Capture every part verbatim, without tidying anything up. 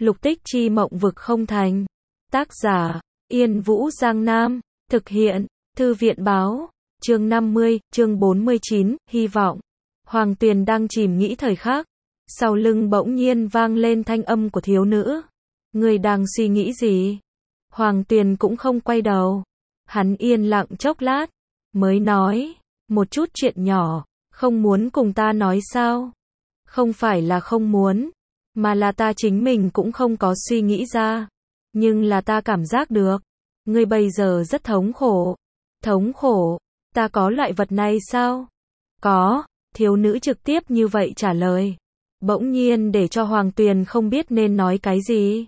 Lục Tích Chi mộng vực không thành. Tác giả, Yên Vũ Giang Nam. Thực hiện, Thư viện Báo. Chương năm mươi, chương bốn mươi chín, hy vọng. Hoàng Tuyền đang chìm nghĩ thời khắc. Sau lưng bỗng nhiên vang lên thanh âm của thiếu nữ. Người đang suy nghĩ gì? Hoàng Tuyền cũng không quay đầu. Hắn yên lặng chốc lát, mới nói, một chút chuyện nhỏ, không muốn cùng ta nói sao? Không phải là không muốn, mà là ta chính mình cũng không có suy nghĩ ra. Nhưng là ta cảm giác được, ngươi bây giờ rất thống khổ. Thống khổ? Ta có loại vật này sao? Có, thiếu nữ trực tiếp như vậy trả lời. Bỗng nhiên để cho Hoàng Tuyền không biết nên nói cái gì.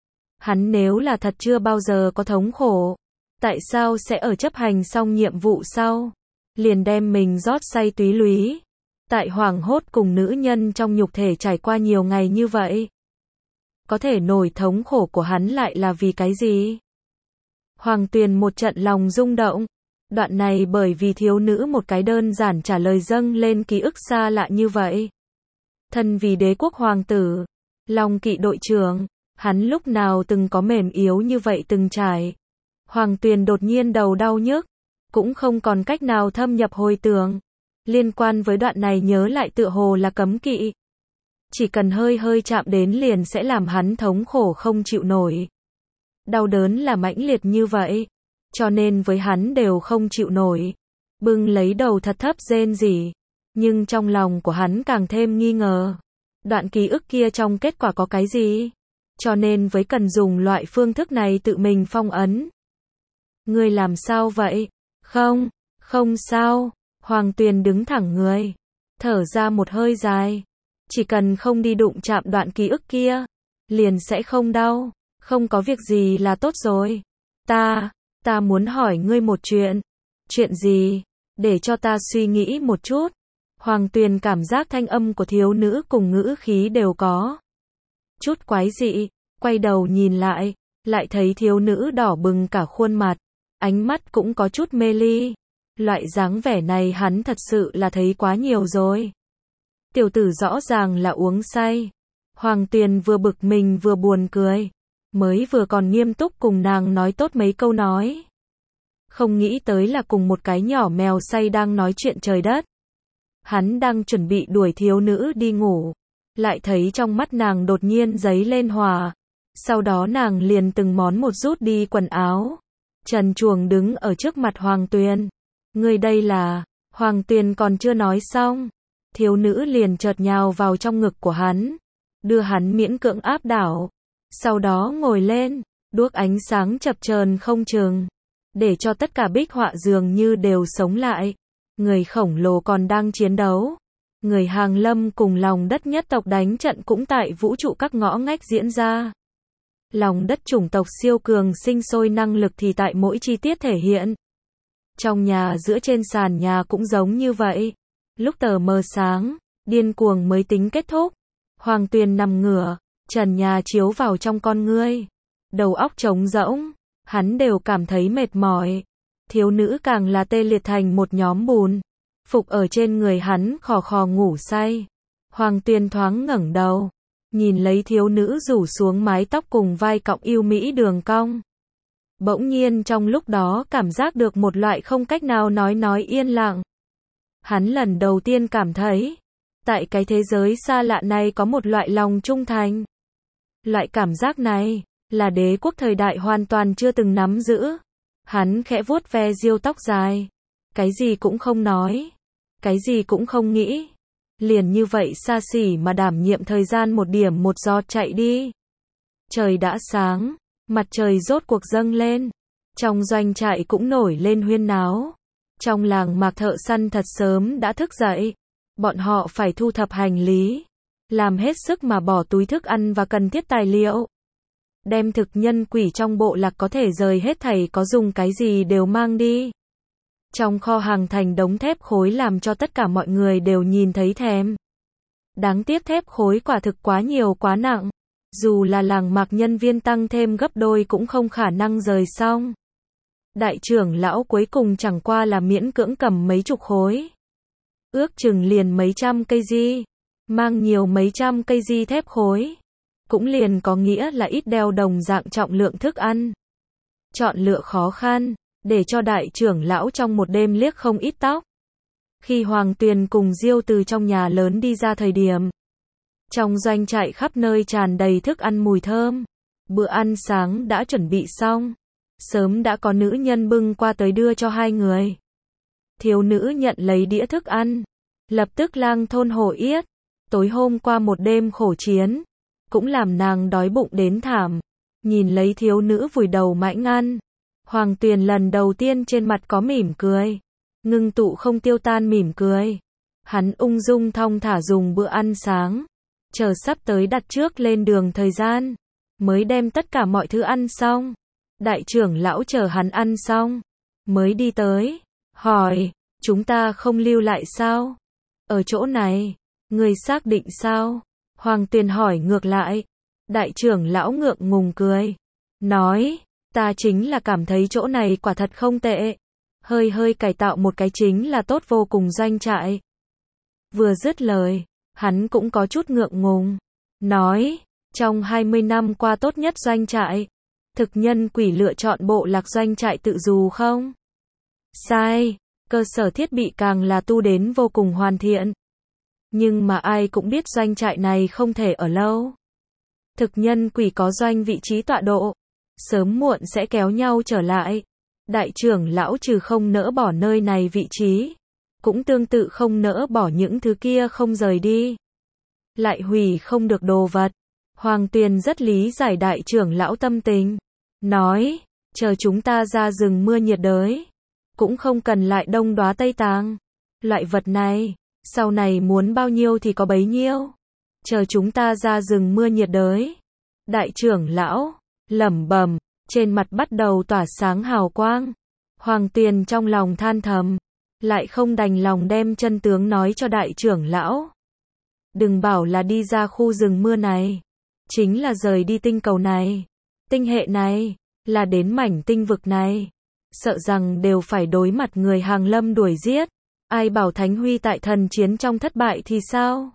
Hắn nếu là thật chưa bao giờ có thống khổ, tại sao sẽ ở chấp hành xong nhiệm vụ sau, liền đem mình rót say túy lúy, tại hoảng hốt cùng nữ nhân trong nhục thể trải qua nhiều ngày như vậy. Có thể nổi thống khổ của hắn lại là vì cái gì? Hoàng Tuyền một trận lòng rung động. Đoạn này bởi vì thiếu nữ một cái đơn giản trả lời dâng lên ký ức xa lạ như vậy. Thân vì đế quốc hoàng tử, Long Kỵ đội trưởng, hắn lúc nào từng có mềm yếu như vậy từng trải. Hoàng Tuyền đột nhiên đầu đau nhức, cũng không còn cách nào thâm nhập hồi tưởng. Liên quan với đoạn này nhớ lại tựa hồ là cấm kỵ. Chỉ cần hơi hơi chạm đến liền sẽ làm hắn thống khổ không chịu nổi. Đau đớn là mãnh liệt như vậy, cho nên với hắn đều không chịu nổi. Bưng lấy đầu thật thấp rên rỉ, nhưng trong lòng của hắn càng thêm nghi ngờ. Đoạn ký ức kia trong kết quả có cái gì? Cho nên với cần dùng loại phương thức này tự mình phong ấn. Ngươi làm sao vậy? Không, không sao. Hoàng Tuyền đứng thẳng người, thở ra một hơi dài. Chỉ cần không đi đụng chạm đoạn ký ức kia, liền sẽ không đau. Không có việc gì là tốt rồi. Ta, ta muốn hỏi ngươi một chuyện. Chuyện gì? Để cho ta suy nghĩ một chút. Hoàng Tuyền cảm giác thanh âm của thiếu nữ cùng ngữ khí đều có chút quái dị, quay đầu nhìn lại, lại thấy thiếu nữ đỏ bừng cả khuôn mặt, ánh mắt cũng có chút mê ly. Loại dáng vẻ này hắn thật sự là thấy quá nhiều rồi. Tiểu tử rõ ràng là uống say. Hoàng Tuyền vừa bực mình vừa buồn cười, mới vừa còn nghiêm túc cùng nàng nói tốt mấy câu nói. Không nghĩ tới là cùng một cái nhỏ mèo say đang nói chuyện trời đất. Hắn đang chuẩn bị đuổi thiếu nữ đi ngủ, lại thấy trong mắt nàng đột nhiên giấy lên hòa. Sau đó nàng liền từng món một rút đi quần áo, trần truồng đứng ở trước mặt Hoàng Tuyền. Người đây là... Hoàng Tuyền còn chưa nói xong, thiếu nữ liền chợt nhào vào trong ngực của hắn, đưa hắn miễn cưỡng áp đảo. Sau đó ngồi lên, đuốc ánh sáng chập chờn không chừng, để cho tất cả bích họa dường như đều sống lại. Người khổng lồ còn đang chiến đấu. Người hàng lâm cùng lòng đất nhất tộc đánh trận cũng tại vũ trụ các ngõ ngách diễn ra. Lòng đất chủng tộc siêu cường sinh sôi năng lực thì tại mỗi chi tiết thể hiện. Trong nhà giữa trên sàn nhà cũng giống như vậy. Lúc tờ mờ sáng, điên cuồng mới tính kết thúc. Hoàng Tuyền nằm ngửa, trần nhà chiếu vào trong con ngươi. Đầu óc trống rỗng, hắn đều cảm thấy mệt mỏi. Thiếu nữ càng là tê liệt thành một nhóm bùn, phục ở trên người hắn khò khò ngủ say. Hoàng Tuyền thoáng ngẩng đầu, nhìn lấy thiếu nữ rủ xuống mái tóc cùng vai cọng yêu mỹ đường cong. Bỗng nhiên trong lúc đó cảm giác được một loại không cách nào nói nói yên lặng. Hắn lần đầu tiên cảm thấy, tại cái thế giới xa lạ này có một loại lòng trung thành. Loại cảm giác này, là đế quốc thời đại hoàn toàn chưa từng nắm giữ. Hắn khẽ vuốt ve diêu tóc dài. Cái gì cũng không nói. Cái gì cũng không nghĩ. Liền như vậy xa xỉ mà đảm nhiệm thời gian một điểm một giọt chạy đi. Trời đã sáng. Mặt trời rốt cuộc dâng lên. Trong doanh trại cũng nổi lên huyên náo. Trong làng mạc thợ săn thật sớm đã thức dậy. Bọn họ phải thu thập hành lý. Làm hết sức mà bỏ túi thức ăn và cần thiết tài liệu. Đem thực nhân quỷ trong bộ lạc có thể rời hết thảy có dùng cái gì đều mang đi. Trong kho hàng thành đống thép khối làm cho tất cả mọi người đều nhìn thấy thèm. Đáng tiếc thép khối quả thực quá nhiều quá nặng. Dù là làng mạc nhân viên tăng thêm gấp đôi cũng không khả năng rời xong. Đại trưởng lão cuối cùng chẳng qua là miễn cưỡng cầm mấy chục khối. Ước chừng liền mấy trăm cây di. Mang nhiều mấy trăm cây di thép khối. cũng liền có nghĩa là ít đeo đồng dạng trọng lượng thức ăn. Chọn lựa khó khăn, để cho đại trưởng lão trong một đêm liếc không ít tóc. Khi Hoàng Tuyền cùng Diêu từ trong nhà lớn đi ra thời điểm, trong doanh trại khắp nơi tràn đầy thức ăn mùi thơm. Bữa ăn sáng đã chuẩn bị xong. Sớm đã có nữ nhân bưng qua tới đưa cho hai người. Thiếu nữ nhận lấy đĩa thức ăn. Lập tức lang thôn hổ yết. Tối hôm qua một đêm khổ chiến. Cũng làm nàng đói bụng đến thảm. Nhìn lấy thiếu nữ vùi đầu mãi ngăn. Hoàng Tuyền lần đầu tiên trên mặt có mỉm cười. Ngưng tụ không tiêu tan mỉm cười. Hắn ung dung thong thả dùng bữa ăn sáng. Chờ sắp tới đặt trước lên đường thời gian. Mới đem tất cả mọi thứ ăn xong. Đại trưởng lão chờ hắn ăn xong. Mới đi tới. Hỏi. Chúng ta không lưu lại sao? Ở chỗ này. Người xác định sao? Hoàng Tuyền hỏi ngược lại. Đại trưởng lão ngượng ngùng cười. Nói. Ta chính là cảm thấy chỗ này quả thật không tệ. Hơi hơi cải tạo một cái chính là tốt vô cùng doanh trại. Vừa dứt lời. Hắn cũng có chút ngượng ngùng. Nói. Trong hai mươi năm qua tốt nhất doanh trại. Thực nhân quỷ lựa chọn bộ lạc doanh trại tự dù không? Sai. Cơ sở thiết bị càng là tu đến vô cùng hoàn thiện. Nhưng mà ai cũng biết doanh trại này không thể ở lâu. Thực nhân quỷ có doanh vị trí tọa độ. Sớm muộn sẽ kéo nhau trở lại. Đại trưởng lão trừ không nỡ bỏ nơi này vị trí. Cũng tương tự không nỡ bỏ những thứ kia không rời đi. Lại hủy không được đồ vật. Hoàng Tuyền rất lý giải đại trưởng lão tâm tình. Nói, chờ chúng ta ra rừng mưa nhiệt đới. Cũng không cần lại đông đóa Tây Tàng. Loại vật này, sau này muốn bao nhiêu thì có bấy nhiêu. Chờ chúng ta ra rừng mưa nhiệt đới. Đại trưởng lão, lẩm bẩm, trên mặt bắt đầu tỏa sáng hào quang. Hoàng Tuyền trong lòng than thầm. Lại không đành lòng đem chân tướng nói cho đại trưởng lão. Đừng bảo là đi ra khu rừng mưa này. Chính là rời đi tinh cầu này. Tinh hệ này. Là đến mảnh tinh vực này. Sợ rằng đều phải đối mặt người hàng lâm đuổi giết. Ai bảo Thánh Huy tại thần chiến trong thất bại thì sao?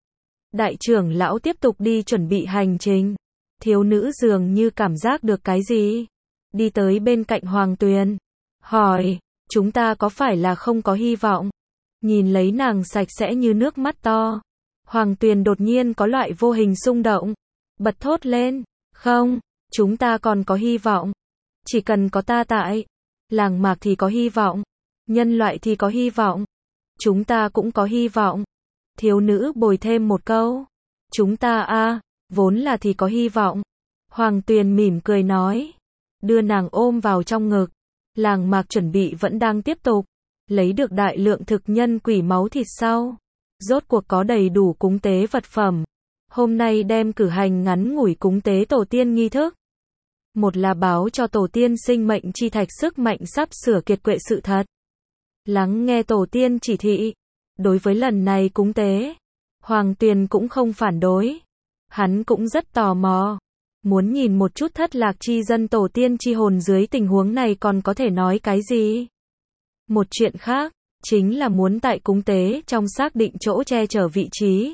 Đại trưởng lão tiếp tục đi chuẩn bị hành trình. Thiếu nữ dường như cảm giác được cái gì. Đi tới bên cạnh Hoàng Tuyền. Hỏi. Chúng ta có phải là không có hy vọng? Nhìn lấy nàng sạch sẽ như nước mắt to. Hoàng Tuyền đột nhiên có loại vô hình xung động. Bật thốt lên. Không, chúng ta còn có hy vọng. Chỉ cần có ta tại. Làng mạc thì có hy vọng. Nhân loại thì có hy vọng. Chúng ta cũng có hy vọng. Thiếu nữ bồi thêm một câu. Chúng ta a vốn là thì có hy vọng. Hoàng Tuyền mỉm cười nói. Đưa nàng ôm vào trong ngực. Làng mạc chuẩn bị vẫn đang tiếp tục. Lấy được đại lượng thực nhân quỷ máu thịt sau. Rốt cuộc có đầy đủ cúng tế vật phẩm. Hôm nay đem cử hành ngắn ngủi cúng tế tổ tiên nghi thức. Một là báo cho tổ tiên sinh mệnh chi thạch sức mạnh sắp sửa kiệt quệ sự thật. Lắng nghe tổ tiên chỉ thị. Đối với lần này cúng tế, Hoàng Tuyền cũng không phản đối. Hắn cũng rất tò mò. Muốn nhìn một chút thất lạc chi dân tổ tiên chi hồn dưới tình huống này còn có thể nói cái gì. Một chuyện khác, chính là muốn tại cúng tế trong xác định chỗ che chở vị trí.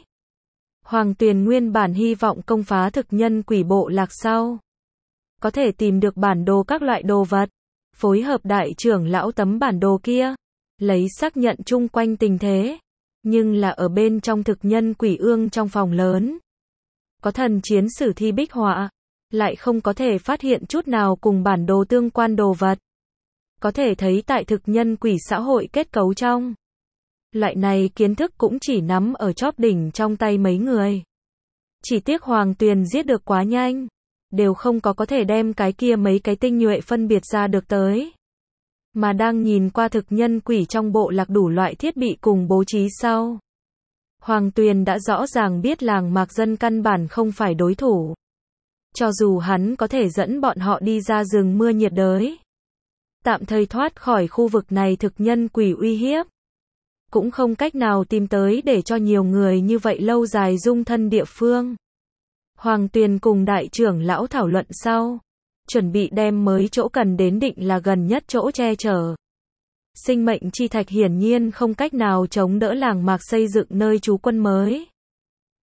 Hoàng Tuyền nguyên bản hy vọng công phá thực nhân quỷ bộ lạc sau. Có thể tìm được bản đồ các loại đồ vật. Phối hợp đại trưởng lão tấm bản đồ kia. Lấy xác nhận chung quanh tình thế. Nhưng là ở bên trong thực nhân quỷ ương trong phòng lớn. Có thần chiến sử thi bích họa. Lại không có thể phát hiện chút nào cùng bản đồ tương quan đồ vật. Có thể thấy tại thực nhân quỷ xã hội kết cấu trong. Loại này kiến thức cũng chỉ nắm ở chóp đỉnh trong tay mấy người. Chỉ tiếc Hoàng Tuyền giết được quá nhanh. Đều không có có thể đem cái kia mấy cái tinh nhuệ phân biệt ra được tới. Mà đang nhìn qua thực nhân quỷ trong bộ lạc đủ loại thiết bị cùng bố trí sau. Hoàng Tuyền đã rõ ràng biết làng mạc dân căn bản không phải đối thủ. Cho dù hắn có thể dẫn bọn họ đi ra rừng mưa nhiệt đới. Tạm thời thoát khỏi khu vực này thực nhân quỷ uy hiếp. Cũng không cách nào tìm tới để cho nhiều người như vậy lâu dài dung thân địa phương. Hoàng Tuyền cùng đại trưởng lão thảo luận sau. Chuẩn bị đem mới chỗ cần đến định là gần nhất chỗ che chở. Sinh mệnh chi thạch hiển nhiên không cách nào chống đỡ làng mạc xây dựng nơi trú quân mới.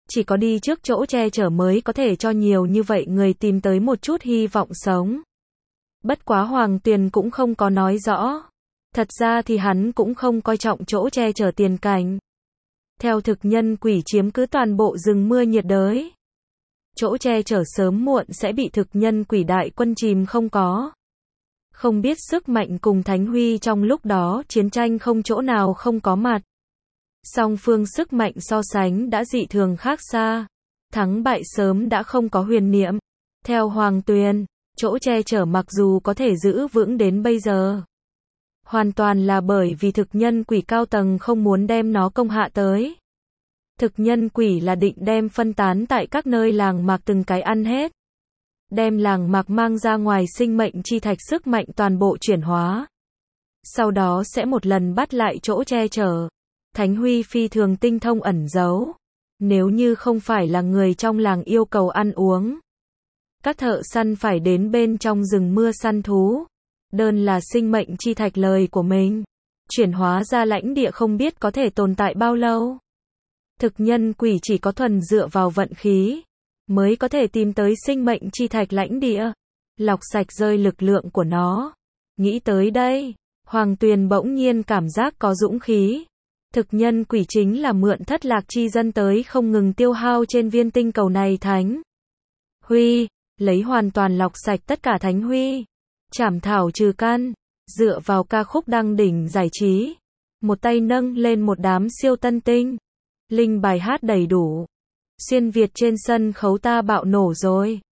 Chỉ có đi trước chỗ che chở mới có thể cho nhiều như vậy người tìm tới một chút hy vọng sống. Bất quá Hoàng Tuyền cũng không có nói rõ. Thật ra thì hắn cũng không coi trọng chỗ che chở tiền cảnh. Theo thực nhân quỷ chiếm cứ toàn bộ rừng mưa nhiệt đới. Chỗ che chở sớm muộn sẽ bị thực nhân quỷ đại quân chìm không có. Không biết sức mạnh cùng Thánh Huy trong lúc đó chiến tranh không chỗ nào không có mặt. Song phương sức mạnh so sánh đã dị thường khác xa. Thắng bại sớm đã không có huyền niệm. Theo Hoàng Tuyền, chỗ che chở mặc dù có thể giữ vững đến bây giờ. Hoàn toàn là bởi vì thực nhân quỷ cao tầng không muốn đem nó công hạ tới. Thực nhân quỷ là định đem phân tán tại các nơi làng mạc từng cái ăn hết. Đem làng mạc mang ra ngoài sinh mệnh chi thạch sức mạnh toàn bộ chuyển hóa. Sau đó sẽ một lần bắt lại chỗ che chở. Thánh Huy phi thường tinh thông ẩn giấu. Nếu như không phải là người trong làng yêu cầu ăn uống. Các thợ săn phải đến bên trong rừng mưa săn thú. Đơn là sinh mệnh chi thạch lời của mình. Chuyển hóa ra lãnh địa không biết có thể tồn tại bao lâu. Thực nhân quỷ chỉ có thuần dựa vào vận khí. Mới có thể tìm tới sinh mệnh chi thạch lãnh địa. Lọc sạch rơi lực lượng của nó. Nghĩ tới đây. Hoàng Tuyền bỗng nhiên cảm giác có dũng khí. Thực nhân quỷ chính là mượn thất lạc chi dân tới không ngừng tiêu hao trên viên tinh cầu này Thánh Huy. Lấy hoàn toàn lọc sạch tất cả Thánh Huy. Chảm thảo trừ căn. Dựa vào ca khúc đăng đỉnh giải trí. Một tay nâng lên một đám siêu tân tinh. Linh bài hát đầy đủ. Xuyên Việt trên sân khấu ta bạo nổ rồi.